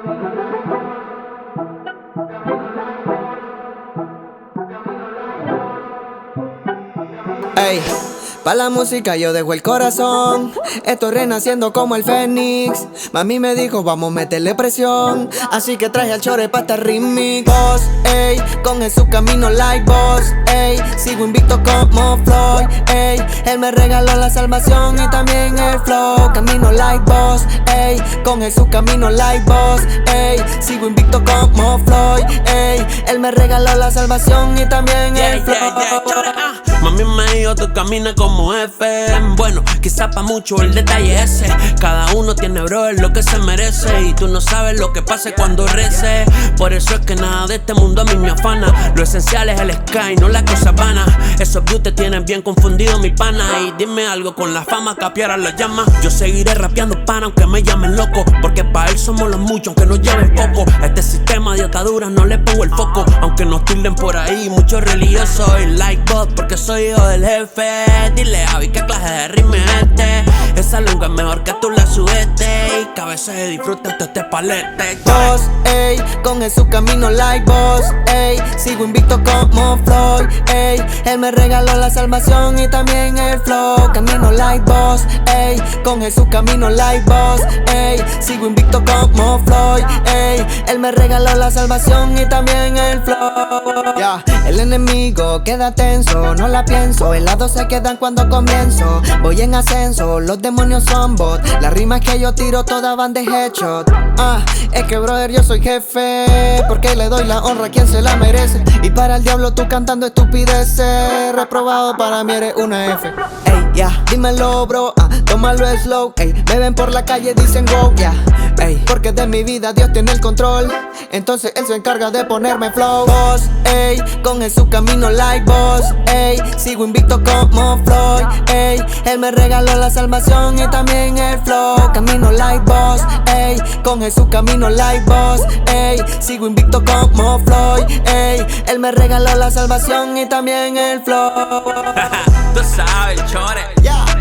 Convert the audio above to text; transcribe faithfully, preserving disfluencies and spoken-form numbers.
Ey, pa' la música yo dejo el corazón. Estoy renaciendo como el fénix. Mami me dijo vamos a meterle presión, así que traje al chore pa' este remix. Boss, ey, con Jesús camino like boss, ey. Sigo invicto como Floyd, ey. Él me regaló la salvación y también el flow. Camino like boss, ey. Con Jesús camino like boss, ey. Sigo invicto como Floyd, ey. Él me regaló la salvación y también yeah, el flow. Yeah, yeah, ah. Mami me dijo tú caminas como F. Bueno, quizá pa' mucho el detalle ese. Cada uno tiene, bro, lo que se merece. Y tú no sabes lo que pase cuando rece. Por eso es que nada de este mundo a mí me afana. Lo esencial es el sky, no la cosa vana. Esos views te tienen bien confundido, mi pana. Y dime algo, con la fama capiara la llama. Yo seguiré rapeando pana aunque me llamen loco, porque pa' él somos los muchos aunque nos lleven poco. A este sistema de ataduras no le pongo el foco, aunque nos tilden por ahí muchos religiosos. Y like bot porque soy hijo del jefe. Dile a Javi qué clase de ritmo es este. Esa lengua es mejor que tú la subete. Y que a veces disfruta todo este palete. Boss, ey, con Jesús camino like boss, ey. Sigo invicto como Floyd, ey. Él me regaló la salvación y también el flow. Camino like boss, ey. Con Jesús camino like boss, ey. Sigo invicto como Floyd, ey. Él me regaló la salvación y también el flow. Yeah. El enemigo queda tenso, no la pienso. Helados se quedan cuando comienzo. Voy en ascenso, los demonios son bot. Las rimas que yo tiro todas van de headshot. Ah, es que brother yo soy jefe, porque le doy la honra a quien se la merece. Y para el diablo tú cantando estupideces. Reprobado para mí eres una F. Ey, ya, yeah, dímelo bro, ah, tómalo slow. Ey, me ven por la calle dicen go, ya, yeah. Ey, porque de mi vida Dios tiene el control, entonces él se encarga de ponerme flow. Boss, ey, con Jesús camino like boss, ey. Sigo invicto como Floyd, ey. Él me regaló la salvación y también el flow. Camino like boss, ey. Con Jesús camino like boss, ey. Sigo invicto como Floyd, ey. Él me regaló la salvación y también el flow. Tú sabes, chore. Yeah.